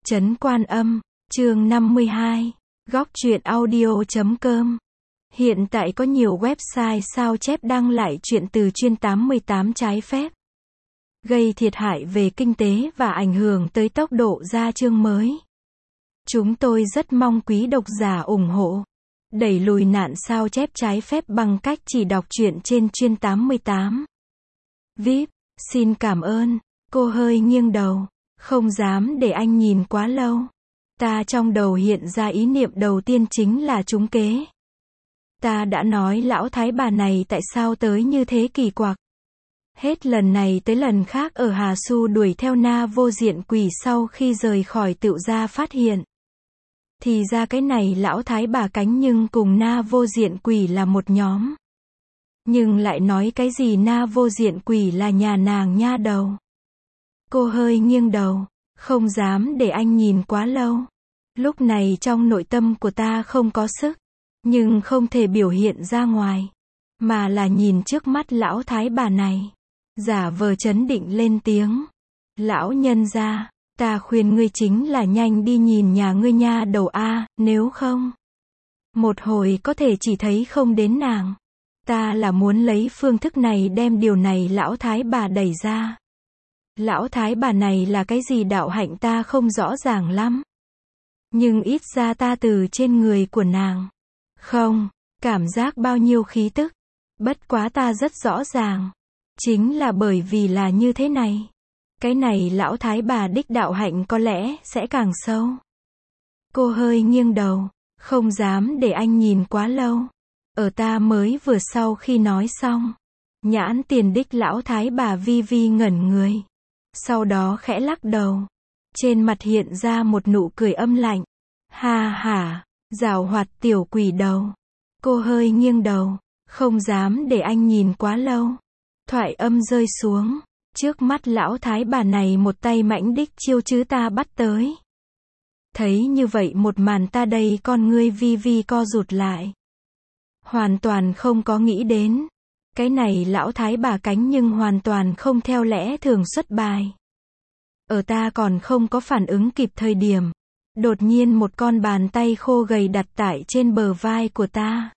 Trấn Quan Âm, chương 52, góc truyện audio.com. Hiện tại có nhiều website sao chép đăng lại truyện từ chuyên 88 trái phép, gây thiệt hại về kinh tế và ảnh hưởng tới tốc độ ra chương mới. Chúng tôi rất mong quý độc giả ủng hộ, đẩy lùi nạn sao chép trái phép bằng cách chỉ đọc truyện trên chuyên 88. VIP, xin cảm ơn. Cô hơi nghiêng đầu, không dám để anh nhìn quá lâu. Ta trong đầu hiện ra ý niệm đầu tiên chính là trúng kế. Ta đã nói lão thái bà này tại sao tới như thế kỳ quặc. Hết lần này tới lần khác ở Hà Su đuổi theo Na Vô Diện Quỷ sau khi rời khỏi tựu gia phát hiện. Thì ra cái này lão thái bà cánh nhưng cùng Na Vô Diện Quỷ là một nhóm. Nhưng lại nói cái gì Na Vô Diện Quỷ là nhà nàng nha đầu. Cô hơi nghiêng đầu, không dám để anh nhìn quá lâu. Lúc này trong nội tâm của ta không có sức, nhưng không thể biểu hiện ra ngoài, mà là nhìn trước mắt lão thái bà này. Giả vờ trấn định lên tiếng. Lão nhân gia, ta khuyên ngươi chính là nhanh đi nhìn nhà ngươi nha đầu a, nếu không, một hồi có thể chỉ thấy không đến nàng. Ta là muốn lấy phương thức này đem điều này lão thái bà đẩy ra. Lão thái bà này là cái gì đạo hạnh ta không rõ ràng lắm. Nhưng ít ra ta từ trên người của nàng, không, cảm giác bao nhiêu khí tức. Bất quá ta rất rõ ràng. Chính là bởi vì là như thế này. Cái này lão thái bà đích đạo hạnh có lẽ sẽ càng sâu. Cô hơi nghiêng đầu, không dám để anh nhìn quá lâu. Ở ta mới vừa sau khi nói xong, nhãn tiền đích lão thái bà vi vi ngẩn người. Sau đó khẽ lắc đầu. Trên mặt hiện ra một nụ cười âm lạnh. Ha ha, giảo hoạt tiểu quỷ đầu. Cô hơi nghiêng đầu, không dám để anh nhìn quá lâu. Thoại âm rơi xuống. Trước mắt lão thái bà này một tay mãnh đích chiêu chứ ta bắt tới. Thấy như vậy một màn ta đây con ngươi vi vi co rụt lại. Hoàn toàn không có nghĩ đến. Cái này lão thái bà cánh nhưng hoàn toàn không theo lẽ thường xuất bài. Ở ta còn không có phản ứng kịp thời điểm. Đột nhiên một con bàn tay khô gầy đặt tại trên bờ vai của ta.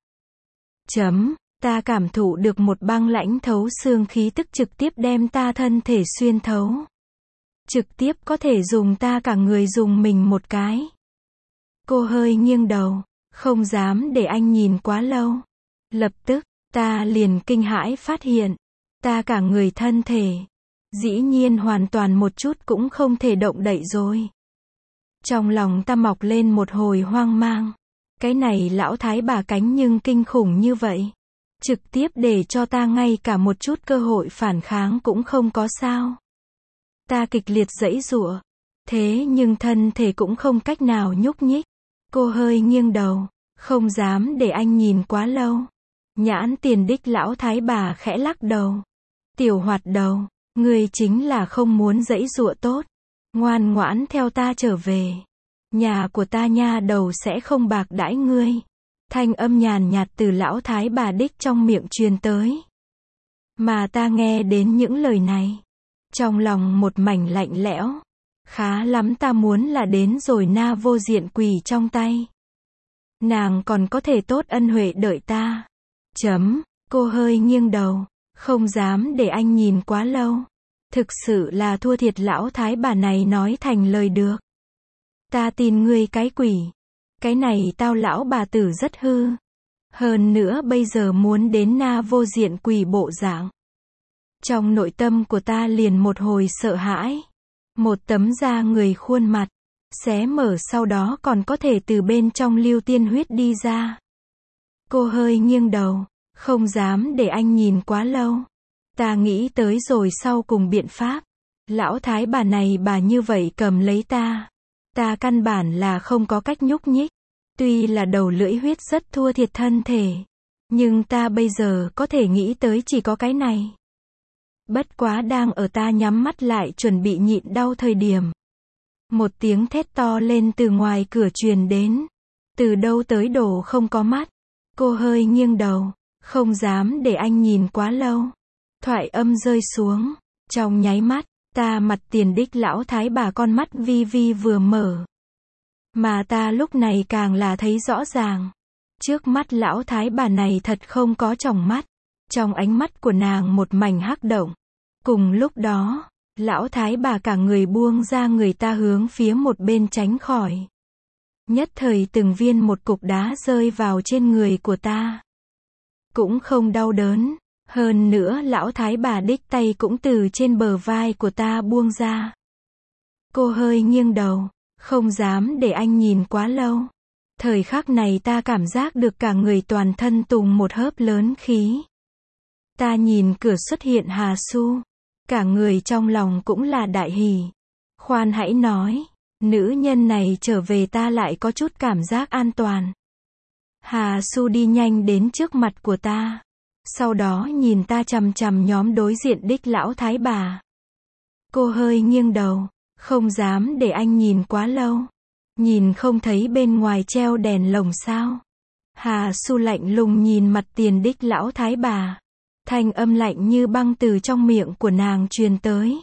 Ta cảm thụ được một băng lãnh thấu xương khí tức trực tiếp đem ta thân thể xuyên thấu. Trực tiếp có thể dùng ta cả người dùng mình một cái. Cô hơi nghiêng đầu, không dám để anh nhìn quá lâu. Lập tức, ta liền kinh hãi phát hiện, ta cả người thân thể, dĩ nhiên hoàn toàn một chút cũng không thể động đậy rồi. Trong lòng ta mọc lên một hồi hoang mang. Cái này lão thái bà cánh nhưng kinh khủng như vậy. Trực tiếp để cho ta ngay cả một chút cơ hội phản kháng cũng không có sao. Ta kịch liệt giãy giụa. Thế nhưng thân thể cũng không cách nào nhúc nhích. Cô hơi nghiêng đầu, không dám để anh nhìn quá lâu. Nhãn tiền đích lão thái bà khẽ lắc đầu. Tiểu hoạt đầu, ngươi chính là không muốn giãy giụa tốt. Ngoan ngoãn theo ta trở về. Nhà của ta nha đầu sẽ không bạc đãi ngươi. Thanh âm nhàn nhạt từ lão thái bà đích trong miệng truyền tới. Mà ta nghe đến những lời này, trong lòng một mảnh lạnh lẽo. Khá lắm, ta muốn là đến rồi Na Vô Diện Quỷ trong tay. Nàng còn có thể tốt ân huệ đợi ta. Cô hơi nghiêng đầu, không dám để anh nhìn quá lâu. Thực sự là thua thiệt lão thái bà này nói thành lời được. Ta tin ngươi cái quỷ. Cái này tao lão bà tử rất hư. Hơn nữa bây giờ muốn đến Na Vô Diện Quỷ bộ dạng. Trong nội tâm của ta liền một hồi sợ hãi. Một tấm da người khuôn mặt, xé mở sau đó còn có thể từ bên trong lưu tiên huyết đi ra. Cô hơi nghiêng đầu, không dám để anh nhìn quá lâu. Ta nghĩ tới rồi sau cùng biện pháp. Lão thái bà này bà như vậy cầm lấy ta. Ta căn bản là không có cách nhúc nhích. Tuy là đầu lưỡi huyết rất thua thiệt thân thể. Nhưng ta bây giờ có thể nghĩ tới chỉ có cái này. Bất quá đang ở ta nhắm mắt lại chuẩn bị nhịn đau thời điểm. Một tiếng thét to lên từ ngoài cửa truyền đến. Từ đâu tới đồ không có mắt. Cô hơi nghiêng đầu, không dám để anh nhìn quá lâu. Thoại âm rơi xuống. Trong nháy mắt, Ta mặt tiền đích lão thái bà con mắt vi vi vừa mở. Mà ta lúc này càng là thấy rõ ràng. Trước mắt lão thái bà này thật không có tròng mắt. Trong ánh mắt của nàng một mảnh hắc động. Cùng lúc đó, lão thái bà cả người buông ra người ta hướng phía một bên tránh khỏi. Nhất thời từng viên một cục đá rơi vào trên người của ta. Cũng không đau đớn. Hơn nữa lão thái bà đích tay cũng từ trên bờ vai của ta buông ra. Cô hơi nghiêng đầu, không dám để anh nhìn quá lâu. Thời khắc này ta cảm giác được cả người toàn thân tùng một hớp lớn khí. Ta nhìn cửa xuất hiện Hà Su. Cả người trong lòng cũng là đại hỉ. Khoan hãy nói, nữ nhân này trở về ta lại có chút cảm giác an toàn. Hà Su đi nhanh đến trước mặt của ta. Sau đó nhìn ta chằm chằm nhóm đối diện đích lão thái bà. Cô hơi nghiêng đầu, không dám để anh nhìn quá lâu. Nhìn không thấy bên ngoài treo đèn lồng sao? Hà Su lạnh lùng nhìn mặt tiền đích lão thái bà. Thanh âm lạnh như băng từ trong miệng của nàng truyền tới.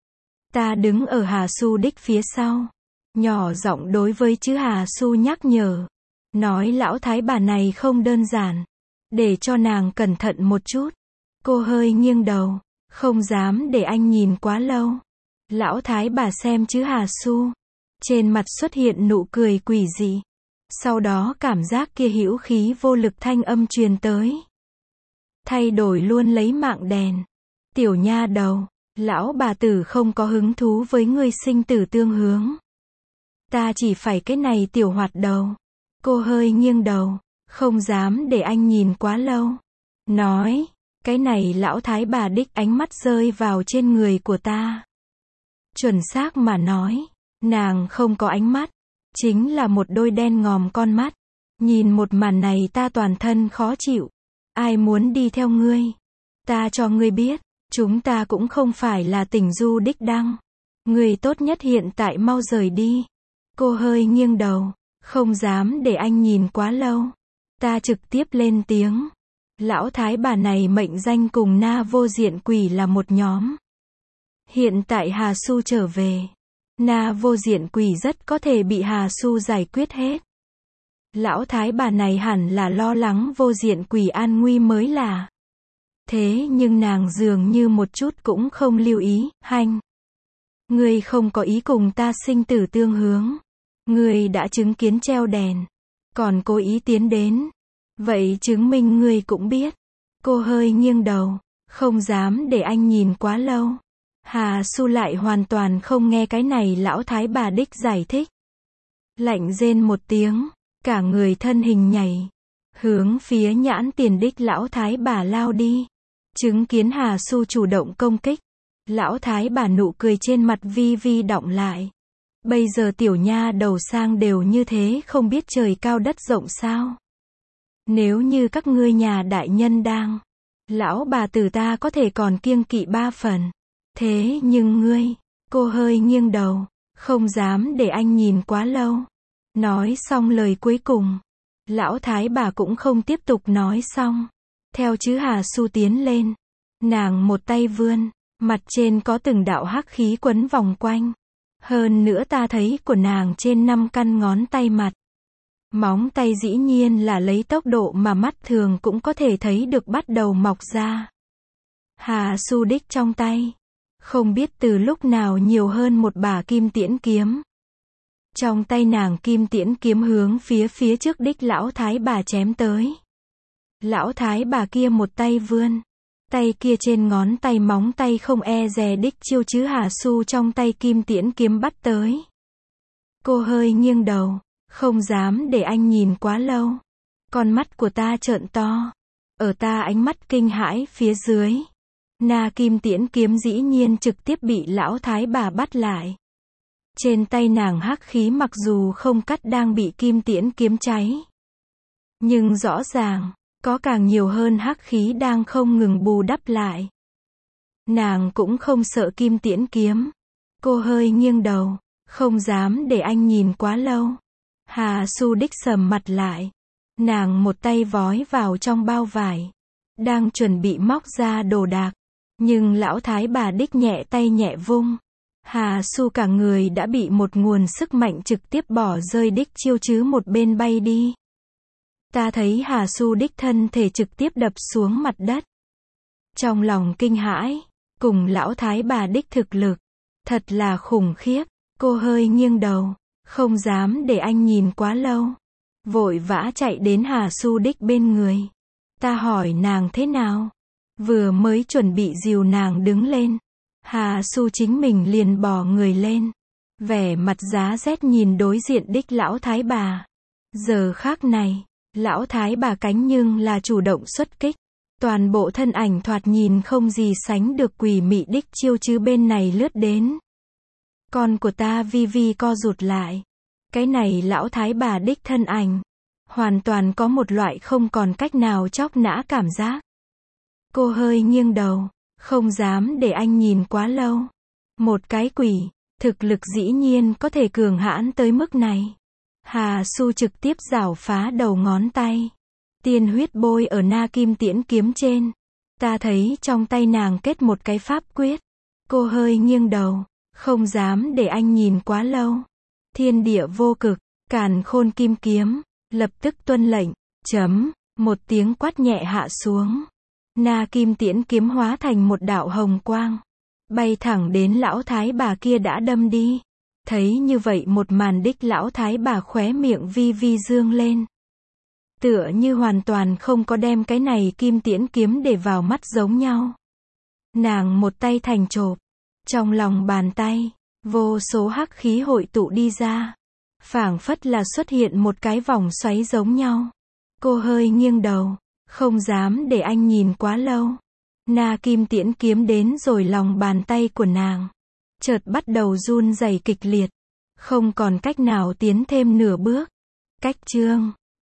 Ta đứng ở Hà Su đích phía sau. Nhỏ giọng đối với chữ Hà Su nhắc nhở. Nói lão thái bà này không đơn giản. Để cho nàng cẩn thận một chút. Cô hơi nghiêng đầu, không dám để anh nhìn quá lâu. Lão thái bà xem chữ Hà Su. Trên mặt xuất hiện nụ cười quỷ dị. Sau đó cảm giác kia hữu khí vô lực thanh âm truyền tới. Thay đổi luôn lấy mạng đèn. Tiểu nha đầu, lão bà tử không có hứng thú với ngươi sinh tử tương hướng. Ta chỉ phải cái này tiểu hoạt đầu. Cô hơi nghiêng đầu, không dám để anh nhìn quá lâu. Nói, cái này lão thái bà đích ánh mắt rơi vào trên người của ta. Chuẩn xác mà nói, nàng không có ánh mắt, chính là một đôi đen ngòm con mắt. Nhìn một màn này ta toàn thân khó chịu. Ai muốn đi theo ngươi? Ta cho ngươi biết, chúng ta cũng không phải là tình du đích đăng. Ngươi tốt nhất hiện tại mau rời đi. Cô hơi nghiêng đầu, không dám để anh nhìn quá lâu. Ta trực tiếp lên tiếng. Lão thái bà này mệnh danh cùng Na Vô Diện Quỷ là một nhóm. Hiện tại Hà Su trở về. Na Vô Diện Quỷ rất có thể bị Hà Su giải quyết hết. Lão thái bà này hẳn là lo lắng Vô Diện Quỷ an nguy mới là. Thế nhưng nàng dường như một chút cũng không lưu ý. Hanh, ngươi không có ý cùng ta sinh tử tương hướng. Ngươi đã chứng kiến treo đèn, còn cố ý tiến đến. Vậy chứng minh ngươi cũng biết. Cô hơi nghiêng đầu, không dám để anh nhìn quá lâu. Hà Su lại hoàn toàn không nghe cái này lão thái bà đích giải thích. Lạnh rên một tiếng, cả người thân hình nhảy, hướng phía nhãn tiền đích lão thái bà lao đi. Chứng kiến Hà Su chủ động công kích, lão thái bà nụ cười trên mặt vi vi đọng lại. Bây giờ tiểu nha đầu sang đều như thế không biết trời cao đất rộng sao? Nếu như các ngươi nhà đại nhân đang, lão bà tử ta có thể còn kiêng kỵ 3 phần. Thế nhưng ngươi, cô hơi nghiêng đầu, không dám để anh nhìn quá lâu. Nói xong lời cuối cùng, lão thái bà cũng không tiếp tục nói xong. Theo chữ Hà Su tiến lên, nàng một tay vươn, mặt trên có từng đạo hắc khí quấn vòng quanh. Hơn nữa ta thấy của nàng trên 5 căn ngón tay mặt. Móng tay dĩ nhiên là lấy tốc độ mà mắt thường cũng có thể thấy được bắt đầu mọc ra. Hà Su đích trong tay, không biết từ lúc nào nhiều hơn một bả kim tiễn kiếm. Trong tay nàng kim tiễn kiếm hướng phía trước đích lão thái bà chém tới. Lão thái bà kia một tay vươn, tay kia trên ngón tay móng tay không e dè đích chiêu chữ Hà Su trong tay kim tiễn kiếm bắt tới. Cô hơi nghiêng đầu, không dám để anh nhìn quá lâu. Con mắt của ta trợn to. Ở ta ánh mắt kinh hãi phía dưới, Na kim tiễn kiếm dĩ nhiên trực tiếp bị lão thái bà bắt lại. Trên tay nàng hắc khí mặc dù không cắt đang bị kim tiễn kiếm cháy, nhưng rõ ràng, có càng nhiều hơn hắc khí đang không ngừng bù đắp lại. Nàng cũng không sợ kim tiễn kiếm. Cô hơi nghiêng đầu, không dám để anh nhìn quá lâu. Hà Su đích sầm mặt lại. Nàng một tay vói vào trong bao vải, đang chuẩn bị móc ra đồ đạc. Nhưng lão thái bà đích nhẹ tay nhẹ vung. Hà Su cả người đã bị một nguồn sức mạnh trực tiếp bỏ rơi đích chiêu chứ một bên bay đi. Ta thấy Hà Su đích thân thể trực tiếp đập xuống mặt đất. Trong lòng kinh hãi, cùng lão thái bà đích thực lực. Thật là khủng khiếp, cô hơi nghiêng đầu, không dám để anh nhìn quá lâu. Vội vã chạy đến Hà Su đích bên người. Ta hỏi nàng thế nào? Vừa mới chuẩn bị dìu nàng đứng lên. Hà Su chính mình liền bò người lên. Vẻ mặt giá rét nhìn đối diện đích lão thái bà. Giờ khác này, lão thái bà cánh nhưng là chủ động xuất kích. Toàn bộ thân ảnh thoạt nhìn không gì sánh được quỷ mị đích chiêu chứ bên này lướt đến. Con của ta vi vi co rụt lại. Cái này lão thái bà đích thân ảnh. Hoàn toàn có một loại không còn cách nào chóc nã cảm giác. Cô hơi nghiêng đầu, không dám để anh nhìn quá lâu. Một cái quỷ, thực lực dĩ nhiên có thể cường hãn tới mức này. Hà Su trực tiếp rảo phá đầu ngón tay. Tiên huyết bôi ở na kim tiễn kiếm trên. Ta thấy trong tay nàng kết một cái pháp quyết. Cô hơi nghiêng đầu, không dám để anh nhìn quá lâu. Thiên địa vô cực, càn khôn kim kiếm, lập tức tuân lệnh, một tiếng quát nhẹ hạ xuống. Na kim tiễn kiếm hóa thành một đạo hồng quang. Bay thẳng đến lão thái bà kia đã đâm đi. Thấy như vậy một màn đích lão thái bà khóe miệng vi vi dương lên. Tựa như hoàn toàn không có đem cái này kim tiễn kiếm để vào mắt giống nhau. Nàng một tay thành chộp. Trong lòng bàn tay, vô số hắc khí hội tụ đi ra. Phảng phất là xuất hiện một cái vòng xoáy giống nhau. Cô hơi nghiêng đầu, không dám để anh nhìn quá lâu. Na kim tiễn kiếm đến rồi lòng bàn tay của nàng. Chợt bắt đầu run rẩy kịch liệt. Không còn cách nào tiến thêm nửa bước. Cách chương